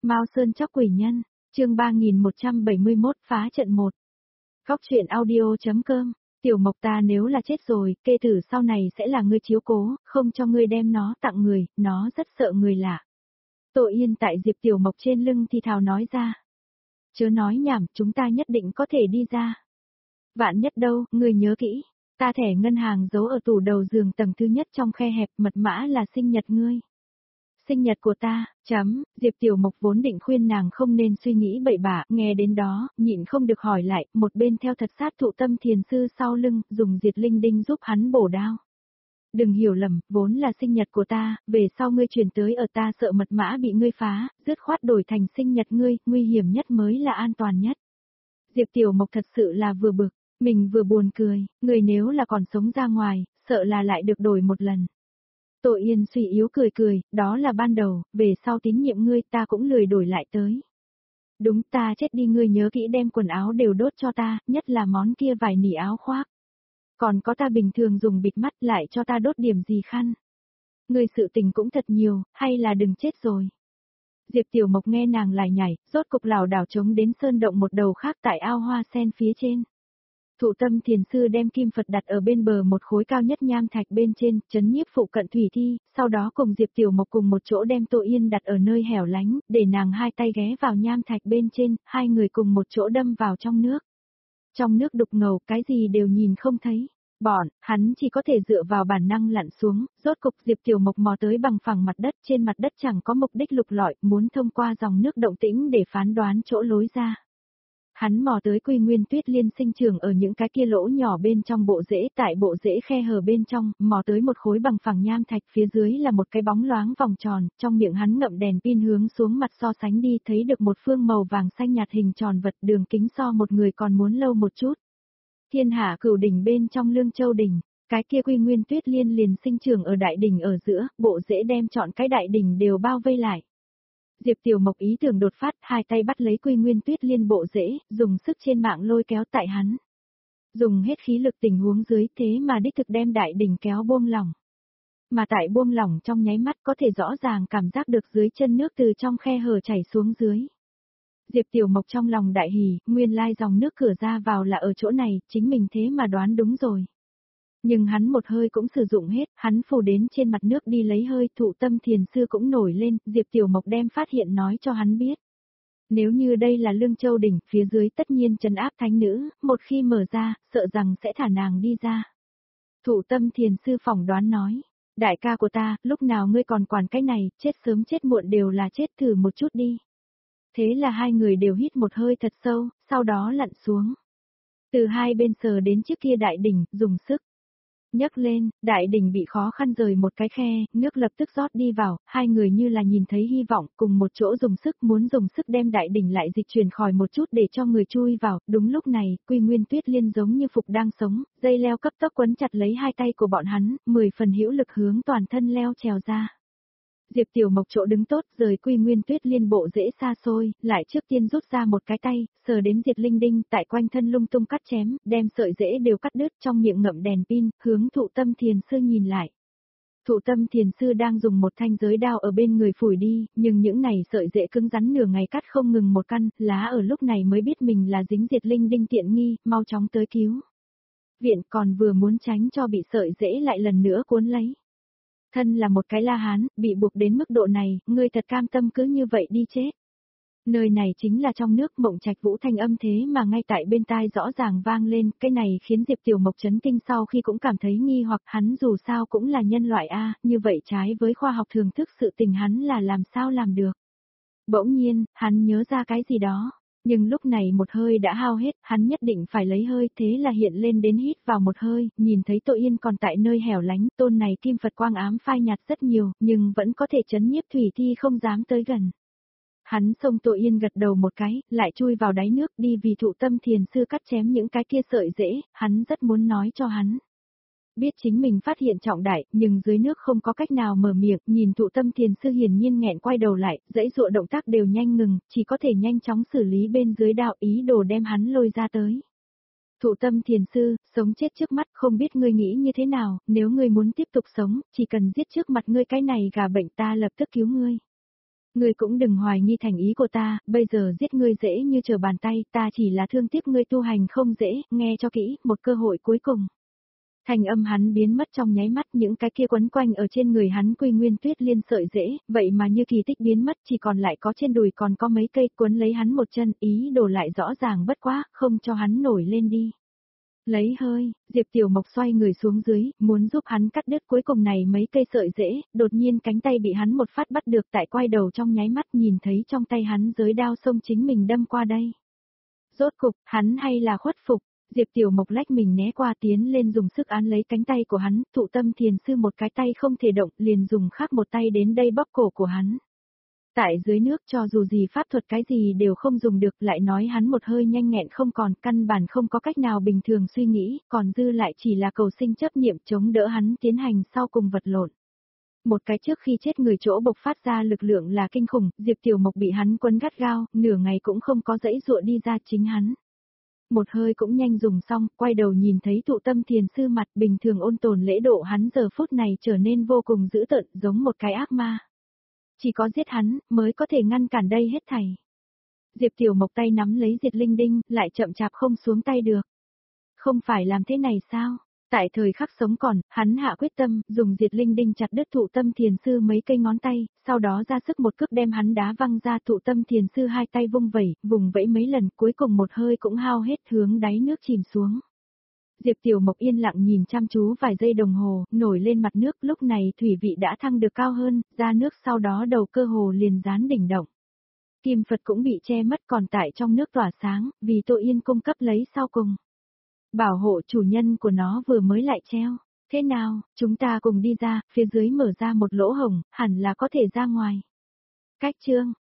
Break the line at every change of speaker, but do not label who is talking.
Mao Sơn Chóc Quỷ Nhân, chương 3171 phá trận 1. Góc truyện audio.com, Tiểu Mộc ta nếu là chết rồi, kê tử sau này sẽ là ngươi chiếu cố, không cho ngươi đem nó tặng người, nó rất sợ người lạ. Tội Yên tại Diệp Tiểu Mộc trên lưng thì thào nói ra. Chớ nói nhảm, chúng ta nhất định có thể đi ra. Vạn nhất đâu, ngươi nhớ kỹ, ta thẻ ngân hàng giấu ở tủ đầu giường tầng thứ nhất trong khe hẹp, mật mã là sinh nhật ngươi. Sinh nhật của ta, Diệp Tiểu Mộc vốn định khuyên nàng không nên suy nghĩ bậy bạ, nghe đến đó, nhịn không được hỏi lại, một bên theo thật sát Thụ Tâm Thiền Sư sau lưng, dùng diệt linh đinh giúp hắn bổ đao. Đừng hiểu lầm, vốn là sinh nhật của ta, về sau ngươi truyền tới ở ta sợ mật mã bị ngươi phá, dứt khoát đổi thành sinh nhật ngươi, nguy hiểm nhất mới là an toàn nhất. Diệp Tiểu Mộc thật sự là vừa bực, mình vừa buồn cười, người nếu là còn sống ra ngoài, sợ là lại được đổi một lần. Tội Yên suy yếu cười, đó là ban đầu, về sau tín nhiệm ngươi ta cũng lười đổi lại tới. Đúng, ta chết đi, ngươi nhớ kỹ đem quần áo đều đốt cho ta, nhất là món kia vải nỉ áo khoác. Còn có ta bình thường dùng bịt mắt lại cho ta đốt điểm gì khăn. Ngươi sự tình cũng thật nhiều, hay là đừng chết rồi. Diệp Tiểu Mộc nghe nàng lại nhảy, rốt cục lảo đảo chống đến sơn động một đầu khác tại ao hoa sen phía trên. Thụ Tâm Thiền Sư đem kim Phật đặt ở bên bờ một khối cao nhất nham thạch bên trên, trấn nhiếp phụ cận thủy thi, sau đó cùng Diệp Tiểu Mộc cùng một chỗ đem Tội Yên đặt ở nơi hẻo lánh, để nàng hai tay ghé vào nham thạch bên trên, hai người cùng một chỗ đâm vào trong nước. Trong nước đục ngầu, cái gì đều nhìn không thấy. Hắn chỉ có thể dựa vào bản năng lặn xuống, rốt cục Diệp Tiểu Mộc mò tới bằng phẳng mặt đất, trên mặt đất chẳng có mục đích lục lọi, muốn thông qua dòng nước động tĩnh để phán đoán chỗ lối ra. Hắn mò tới Quy Nguyên Tuyết Liên sinh trưởng ở những cái kia lỗ nhỏ bên trong bộ rễ, tại bộ rễ khe hở bên trong, mò tới một khối bằng phẳng nham thạch, phía dưới là một cái bóng loáng vòng tròn, trong miệng hắn ngậm đèn pin hướng xuống mặt so sánh đi, thấy được một phương màu vàng xanh nhạt hình tròn vật, đường kính so một người còn muốn lâu một chút. Thiên Hạ Cửu Đỉnh bên trong Lương Châu đỉnh, cái kia Quy Nguyên Tuyết Liên liền sinh trưởng ở đại đỉnh ở giữa, bộ rễ đem trọn cái đại đỉnh đều bao vây lại. Diệp Tiểu Mộc ý tưởng đột phát, hai tay bắt lấy Quy Nguyên Tuyết Liên bộ rễ, dùng sức trên mạng lôi kéo tại hắn. Dùng hết khí lực tình huống dưới, thế mà đích thực đem đại đỉnh kéo buông lỏng. Mà tại buông lỏng trong nháy mắt có thể rõ ràng cảm giác được dưới chân nước từ trong khe hở chảy xuống dưới. Diệp Tiểu Mộc trong lòng đại hỉ, nguyên lai dòng nước cửa ra vào là ở chỗ này, chính mình thế mà đoán đúng rồi. Nhưng hắn một hơi cũng sử dụng hết, hắn phù đến trên mặt nước đi lấy hơi, Thụ Tâm Thiền Sư cũng nổi lên, Diệp Tiểu Mộc đem phát hiện nói cho hắn biết. Nếu như đây là Lương Châu đỉnh, phía dưới tất nhiên trấn áp thánh nữ, một khi mở ra, sợ rằng sẽ thả nàng đi ra. Thụ Tâm Thiền Sư phỏng đoán nói, đại ca của ta, lúc nào ngươi còn quản cái này, chết sớm chết muộn đều là chết, thử một chút đi. Thế là hai người đều hít một hơi thật sâu, sau đó lặn xuống. Từ hai bên sờ đến trước kia đại đỉnh, dùng sức nhấc lên, đại đỉnh bị khó khăn rời một cái khe, nước lập tức rót đi vào, hai người như là nhìn thấy hy vọng, cùng một chỗ dùng sức, muốn dùng sức đem đại đỉnh lại dịch chuyển khỏi một chút để cho người chui vào. Đúng lúc này, Quy Nguyên Tuyết Liên giống như phục đang sống, dây leo cấp tốc quấn chặt lấy hai tay của bọn hắn, 10 phần hữu lực hướng toàn thân leo trèo ra. Diệp Tiểu Mộc chỗ đứng tốt, rời Quy Nguyên Tuyết Liên bộ dễ xa xôi, lại trước tiên rút ra một cái tay, sờ đến diệt linh đinh, tại quanh thân lung tung cắt chém, đem sợi rễ đều cắt đứt, trong miệng ngậm đèn pin, hướng Thụ Tâm Thiền Sư nhìn lại. Thụ Tâm Thiền Sư đang dùng một thanh giới đao ở bên người phủi đi, nhưng những này sợi rễ cứng rắn nửa ngày cắt không ngừng một căn, lá ở lúc này mới biết mình là dính diệt linh đinh tiện nghi, mau chóng tới cứu. Viện còn vừa muốn tránh cho bị sợi rễ lại lần nữa cuốn lấy. Thân là một cái La Hán, bị buộc đến mức độ này, ngươi thật cam tâm cứ như vậy đi chết. Nơi này chính là trong nước, Mộng Trạch Vũ thanh âm thế mà ngay tại bên tai rõ ràng vang lên, cái này khiến Diệp Tiểu Mộc chấn kinh, sau khi cũng cảm thấy nghi hoặc, hắn dù sao cũng là nhân loại a, như vậy trái với khoa học thường thức sự tình hắn là làm sao làm được. Bỗng nhiên, hắn nhớ ra cái gì đó. Nhưng lúc này một hơi đã hao hết, hắn nhất định phải lấy hơi, thế là hiện lên đến hít vào một hơi, nhìn thấy Tội Yên còn tại nơi hẻo lánh, tôn này kim Phật quang ám phai nhạt rất nhiều, nhưng vẫn có thể trấn nhiếp thủy thi không dám tới gần. Hắn xông Tội Yên gật đầu một cái, lại chui vào đáy nước đi, vì Thụ Tâm Thiền Sư cắt chém những cái kia sợi rễ, hắn rất muốn nói cho hắn. Biết chính mình phát hiện trọng đại, nhưng dưới nước không có cách nào mở miệng, nhìn Thụ Tâm Thiền Sư hiển nhiên nghẹn quay đầu lại, dãy dụa động tác đều nhanh ngừng, chỉ có thể nhanh chóng xử lý bên dưới đạo, ý đồ đem hắn lôi ra tới. Thụ Tâm Thiền Sư, sống chết trước mắt, không biết ngươi nghĩ như thế nào, nếu ngươi muốn tiếp tục sống, chỉ cần giết trước mặt ngươi cái này gà bệnh, ta lập tức cứu ngươi. Ngươi cũng đừng hoài nghi thành ý của ta, bây giờ giết ngươi dễ như trở bàn tay, ta chỉ là thương tiếc ngươi tu hành không dễ, nghe cho kỹ, một cơ hội cuối cùng. Thành âm hắn biến mất trong nháy mắt, những cái kia quấn quanh ở trên người hắn quy nguyên tuyết liên sợi dễ, vậy mà như kỳ tích biến mất, chỉ còn lại có trên đùi còn có mấy cây cuốn lấy hắn một chân, ý đồ lại rõ ràng bất quá, không cho hắn nổi lên đi. Lấy hơi, Diệp Tiểu Mộc xoay người xuống dưới, muốn giúp hắn cắt đứt cuối cùng này mấy cây sợi rễ, đột nhiên cánh tay bị hắn một phát bắt được tại quay đầu trong nháy mắt nhìn thấy trong tay hắn giới đao xông chính mình đâm qua đây. Rốt cục, hắn hay là khuất phục, Diệp Tiểu Mộc lách mình né qua tiến lên dùng sức án lấy cánh tay của hắn, Thụ Tâm Thiền Sư một cái tay không thể động liền dùng khác một tay đến đây bóp cổ của hắn. Tại dưới nước cho dù gì pháp thuật cái gì đều không dùng được, lại nói hắn một hơi nhanh nghẹn không còn, căn bản không có cách nào bình thường suy nghĩ, còn dư lại chỉ là cầu sinh chấp niệm chống đỡ hắn tiến hành sau cùng vật lộn. Một cái trước khi chết người chỗ bộc phát ra lực lượng là kinh khủng, Diệp Tiểu Mộc bị hắn quấn gắt gao, nửa ngày cũng không có dãy dụa đi ra chính hắn. Một hơi cũng nhanh dùng xong, quay đầu nhìn thấy Thụ Tâm Thiền Sư mặt bình thường ôn tồn lễ độ hắn giờ phút này trở nên vô cùng dữ tợn giống một cái ác ma. Chỉ có giết hắn, mới có thể ngăn cản đây hết thảy. Diệp Tiểu Mộc tay nắm lấy Diệt Linh Đinh, lại chậm chạp không xuống tay được. Không phải làm thế này sao? Tại thời khắc sống còn, hắn hạ quyết tâm, dùng Diệt Linh Đinh chặt đứt Thụ Tâm Thiền Sư mấy cây ngón tay, sau đó ra sức một cước đem hắn đá văng ra. Thụ Tâm Thiền Sư hai tay vung vẩy, vùng vẫy mấy lần, cuối cùng một hơi cũng hao hết hướng đáy nước chìm xuống. Diệp Tiểu Mộc yên lặng nhìn chăm chú vài giây đồng hồ, nổi lên mặt nước, lúc này thủy vị đã thăng được cao hơn, ra nước sau đó đầu cơ hồ liền dán đỉnh động. Kim Phật cũng bị che mất còn tại trong nước tỏa sáng, vì Tô Yên cung cấp lấy sau cùng. Bảo hộ chủ nhân của nó vừa mới lại treo. Thế nào, chúng ta cùng đi ra, phía dưới mở ra một lỗ hổng, hẳn là có thể ra ngoài. Cách chương,